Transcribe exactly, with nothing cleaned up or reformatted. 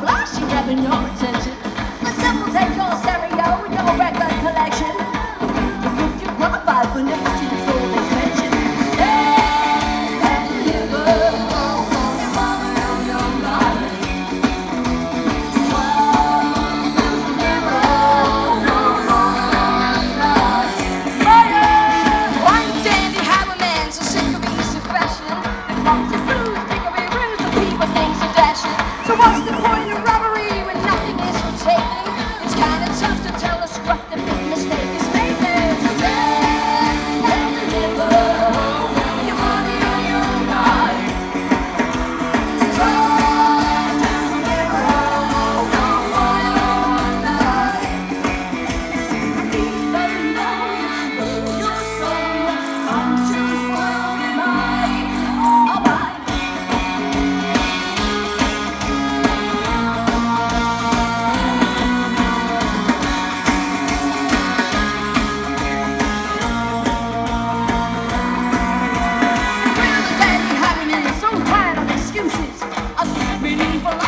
flashy, grabbing your attention. The simple take your stereo and your record collection. The proof you qualify for nicotine soul extension. Stand and deliver. Your mama on your body. One dandy highwayman so sick of easy fashion. And wants to blues, dickory rules, the people think so dashing. So what's the point of robbery when nothing is for taking? It's kind of tough to tell a scruff the big mistake is making. Stand and deliver your money on your body. Stand and deliver your money on your body. Even though you lose your soul, conscience will be mine. All mine. Well, the daddy highwayman is so tired of excuses. A meaningful